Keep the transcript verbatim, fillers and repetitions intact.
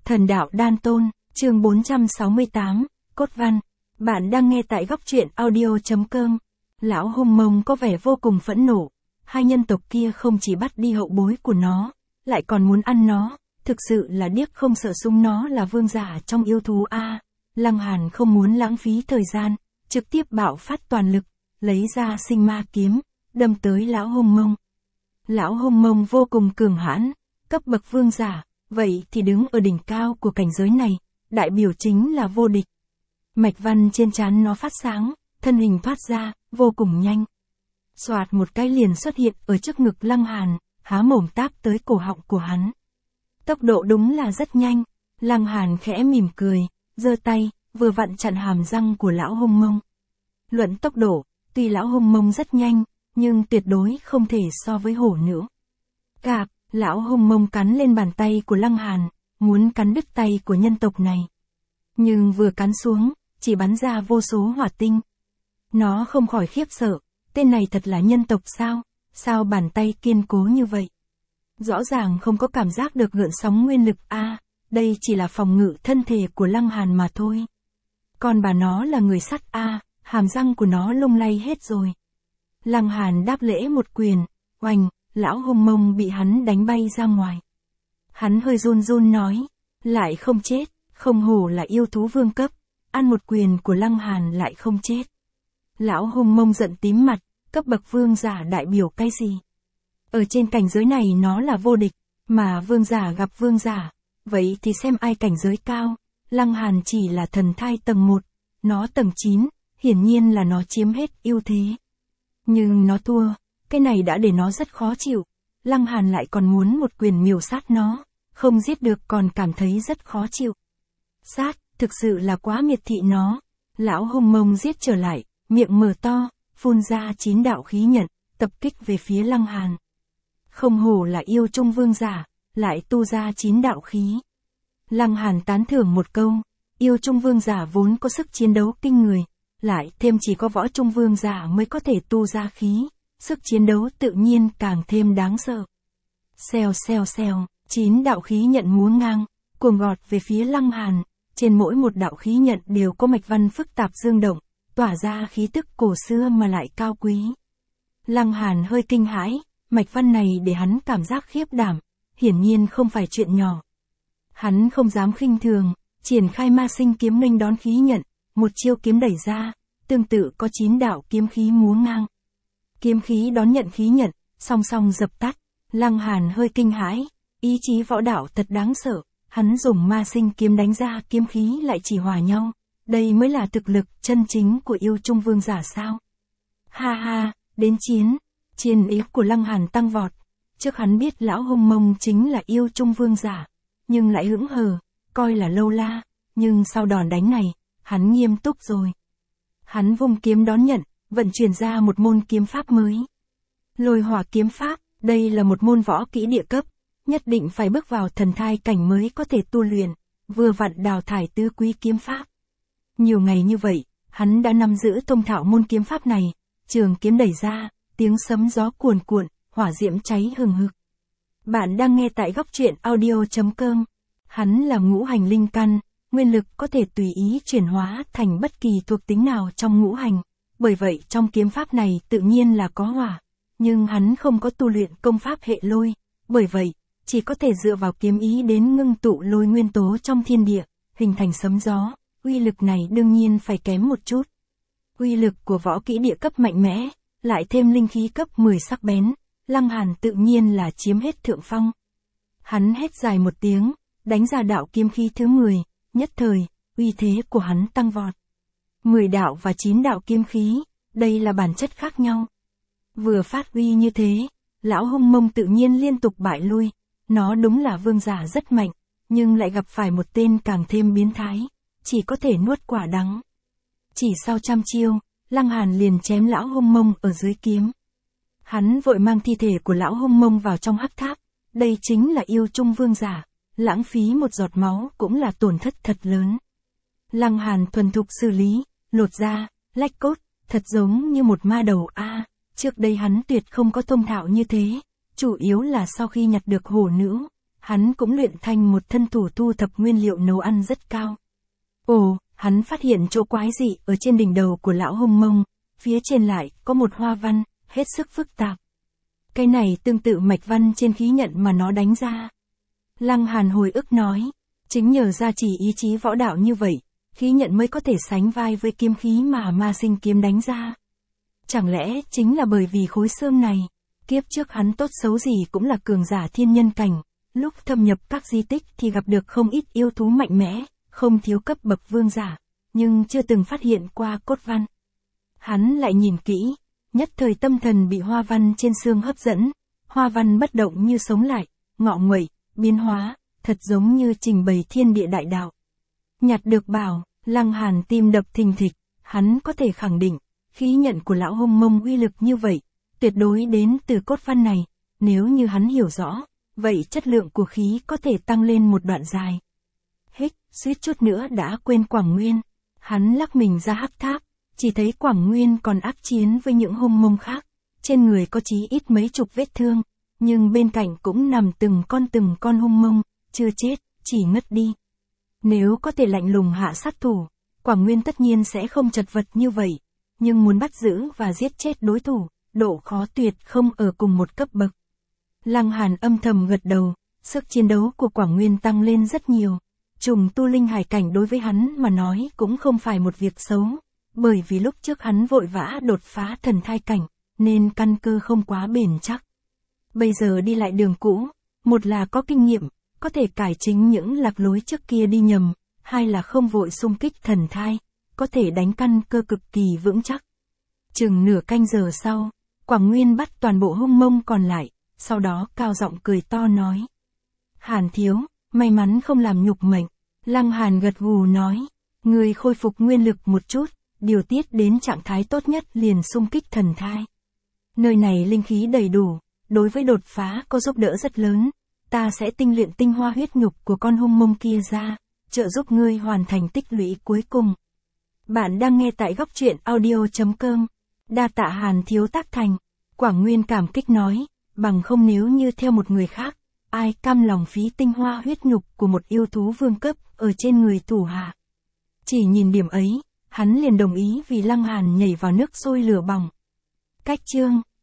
Thần đạo đan tôn, chương bốn trăm sáu mươi tám, cốt văn. Bạn đang nghe tại góc truyện audio.com. Lão Hung Mông có vẻ vô cùng phẫn nộ. Hai nhân tộc kia không chỉ bắt đi hậu bối của nó, lại còn muốn ăn nó. Thực sự là điếc không sợ súng, nó là vương giả trong yêu thú a. Lăng Hàn không muốn lãng phí thời gian, trực tiếp bạo phát toàn lực, lấy ra sinh ma kiếm, đâm tới Lão Hung Mông. Lão Hung Mông vô cùng cường hãn, cấp bậc vương giả, vậy thì đứng ở đỉnh cao của cảnh giới này, đại biểu chính là vô địch. Mạch văn trên trán nó phát sáng, thân hình thoát ra, vô cùng nhanh. Xoạt một cái liền xuất hiện ở trước ngực Lăng Hàn, há mồm táp tới cổ họng của hắn. Tốc độ đúng là rất nhanh, Lăng Hàn khẽ mỉm cười, giơ tay, vừa vặn chặn hàm răng của Lão Hung Mông. Luận tốc độ, tuy Lão Hung Mông rất nhanh, nhưng tuyệt đối không thể so với hổ nữa. Cạp, Lão Hung Mông cắn lên bàn tay của Lăng Hàn, muốn cắn đứt tay của nhân tộc này. Nhưng vừa cắn xuống, chỉ bắn ra vô số hỏa tinh. Nó không khỏi khiếp sợ, tên này thật là nhân tộc sao, sao bàn tay kiên cố như vậy. Rõ ràng không có cảm giác được gợn sóng nguyên lực a, à, đây chỉ là phòng ngự thân thể của Lăng Hàn mà thôi. Còn bà nó là người sắt a, à, hàm răng của nó lung lay hết rồi. Lăng Hàn đáp lễ một quyền, oành, Lão Hung Mông bị hắn đánh bay ra ngoài. Hắn hơi run run nói, lại không chết, không hổ là yêu thú vương cấp, ăn một quyền của Lăng Hàn lại không chết. Lão Hung Mông giận tím mặt, cấp bậc vương giả đại biểu cái gì? Ở trên cảnh giới này nó là vô địch, mà vương giả gặp vương giả, vậy thì xem ai cảnh giới cao. Lăng Hàn chỉ là thần thai tầng một, nó tầng chín, hiển nhiên là nó chiếm hết ưu thế. Nhưng nó thua, cái này đã để nó rất khó chịu. Lăng Hàn lại còn muốn một quyền miểu sát nó, không giết được còn cảm thấy rất khó chịu. Sát, thực sự là quá miệt thị nó. Lão Hung Mông giết trở lại, miệng mở to, phun ra chín đạo khí nhận, tập kích về phía Lăng Hàn. Không hổ là yêu trung vương giả, lại tu ra chín đạo khí. Lăng Hàn tán thưởng một câu, yêu trung vương giả vốn có sức chiến đấu kinh người, lại thêm chỉ có võ trung vương giả mới có thể tu ra khí, sức chiến đấu tự nhiên càng thêm đáng sợ. Xèo xèo xèo, chín đạo khí nhận múa ngang, cuồng gọt về phía Lăng Hàn, trên mỗi một đạo khí nhận đều có mạch văn phức tạp dương động, tỏa ra khí tức cổ xưa mà lại cao quý. Lăng Hàn hơi kinh hãi, mạch văn này để hắn cảm giác khiếp đảm, hiển nhiên không phải chuyện nhỏ. Hắn không dám khinh thường, triển khai ma sinh kiếm nghênh đón khí nhận, một chiêu kiếm đẩy ra, tương tự có chín đạo kiếm khí múa ngang. Kiếm khí đón nhận khí nhận, song song dập tắt. Lăng Hàn hơi kinh hãi, ý chí võ đạo thật đáng sợ, hắn dùng ma sinh kiếm đánh ra kiếm khí lại chỉ hòa nhau, đây mới là thực lực chân chính của yêu trung vương giả sao. Ha ha, đến chiến, chiến ý của Lăng Hàn tăng vọt, trước hắn biết Lão Hung Mông chính là yêu trung vương giả, nhưng lại hững hờ, coi là lâu la, nhưng sau đòn đánh này, hắn nghiêm túc rồi. Hắn vung kiếm đón nhận, vận chuyển ra một môn kiếm pháp mới. Lôi hỏa kiếm pháp, đây là một môn võ kỹ địa cấp, nhất định phải bước vào thần thai cảnh mới có thể tu luyện, vừa vặn đào thải tứ quý kiếm pháp. Nhiều ngày như vậy, hắn đã nắm giữ thông thạo môn kiếm pháp này, trường kiếm đẩy ra, tiếng sấm gió cuồn cuộn, hỏa diễm cháy hừng hực. Bạn đang nghe tại góc truyện audio.com. Hắn là ngũ hành linh căn, nguyên lực có thể tùy ý chuyển hóa thành bất kỳ thuộc tính nào trong ngũ hành, bởi vậy trong kiếm pháp này tự nhiên là có hỏa, nhưng hắn không có tu luyện công pháp hệ lôi, bởi vậy, chỉ có thể dựa vào kiếm ý đến ngưng tụ lôi nguyên tố trong thiên địa, hình thành sấm gió, uy lực này đương nhiên phải kém một chút. Uy lực của võ kỹ địa cấp mạnh mẽ, lại thêm linh khí cấp mười sắc bén, Lăng Hàn tự nhiên là chiếm hết thượng phong. Hắn hét dài một tiếng, đánh ra đạo kiếm khí thứ mười, nhất thời, uy thế của hắn tăng vọt. mười đạo và chín đạo kiếm khí, đây là bản chất khác nhau. Vừa phát uy như thế, Lão Hung Mông tự nhiên liên tục bại lui, nó đúng là vương giả rất mạnh, nhưng lại gặp phải một tên càng thêm biến thái, chỉ có thể nuốt quả đắng. Chỉ sau trăm chiêu, Lăng Hàn liền chém Lão Hung Mông ở dưới kiếm. Hắn vội mang thi thể của Lão Hung Mông vào trong hắc tháp, đây chính là yêu trung vương giả, lãng phí một giọt máu cũng là tổn thất thật lớn. Lăng Hàn thuần thục xử lý, lột da, lách cốt, thật giống như một ma đầu a. À, trước đây hắn tuyệt không có thông thạo như thế, chủ yếu là sau khi nhặt được hổ nữ, hắn cũng luyện thành một thân thủ thu thập nguyên liệu nấu ăn rất cao. Ồ, hắn phát hiện chỗ quái dị ở trên đỉnh đầu của lão Hồng Mông, phía trên lại có một hoa văn, hết sức phức tạp. Cái này tương tự mạch văn trên khí nhận mà nó đánh ra. Lăng Hàn hồi ức nói, chính nhờ gia trì ý chí võ đạo như vậy, khí nhận mới có thể sánh vai với kiếm khí mà ma sinh kiếm đánh ra. Chẳng lẽ chính là bởi vì khối xương này, kiếp trước hắn tốt xấu gì cũng là cường giả thiên nhân cảnh, lúc thâm nhập các di tích thì gặp được không ít yêu thú mạnh mẽ, không thiếu cấp bậc vương giả, nhưng chưa từng phát hiện qua cốt văn. Hắn lại nhìn kỹ, nhất thời tâm thần bị hoa văn trên xương hấp dẫn, hoa văn bất động như sống lại, ngọ nguậy, biến hóa, thật giống như trình bày thiên địa đại đạo. Nhặt được bảo, Lăng Hàn tim đập thình thịch, hắn có thể khẳng định, khí nhận của lão Hồng Mông uy lực như vậy, tuyệt đối đến từ cốt văn này, nếu như hắn hiểu rõ, vậy chất lượng của khí có thể tăng lên một đoạn dài. Hích, suýt chút nữa đã quên Quảng Nguyên, hắn lắc mình ra hắc tháp, chỉ thấy Quảng Nguyên còn ác chiến với những Hồng Mông khác, trên người có chí ít mấy chục vết thương, nhưng bên cạnh cũng nằm từng con từng con Hồng Mông, chưa chết, chỉ ngất đi. Nếu có thể lạnh lùng hạ sát thủ, Quảng Nguyên tất nhiên sẽ không chật vật như vậy, nhưng muốn bắt giữ và giết chết đối thủ, độ khó tuyệt không ở cùng một cấp bậc. Lăng Hàn âm thầm gật đầu, sức chiến đấu của Quảng Nguyên tăng lên rất nhiều. Trùng tu linh hải cảnh đối với hắn mà nói cũng không phải một việc xấu, bởi vì lúc trước hắn vội vã đột phá thần thai cảnh, nên căn cơ không quá bền chắc. Bây giờ đi lại đường cũ, một là có kinh nghiệm, có thể cải chính những lạc lối trước kia đi nhầm, hai là không vội xung kích thần thai, có thể đánh căn cơ cực kỳ vững chắc. Chừng nửa canh giờ sau, Quảng Nguyên bắt toàn bộ Hồng Mông còn lại, sau đó cao giọng cười to nói. Hàn thiếu, may mắn không làm nhục mệnh. Lăng Hàn gật gù nói, người khôi phục nguyên lực một chút, điều tiết đến trạng thái tốt nhất liền xung kích thần thai. Nơi này linh khí đầy đủ, đối với đột phá có giúp đỡ rất lớn, ta sẽ tinh luyện tinh hoa huyết nhục của con Hồng Mông kia ra, trợ giúp ngươi hoàn thành tích lũy cuối cùng. Bạn đang nghe tại góc truyện audio chấm com. Đa tạ Hàn thiếu tác thành. Quảng Nguyên cảm kích nói, bằng không nếu như theo một người khác, ai cam lòng phí tinh hoa huyết nhục của một yêu thú vương cấp ở trên người thủ hạ. Chỉ nhìn điểm ấy, hắn liền đồng ý vì Lăng Hàn nhảy vào nước sôi lửa bỏng. Cách chương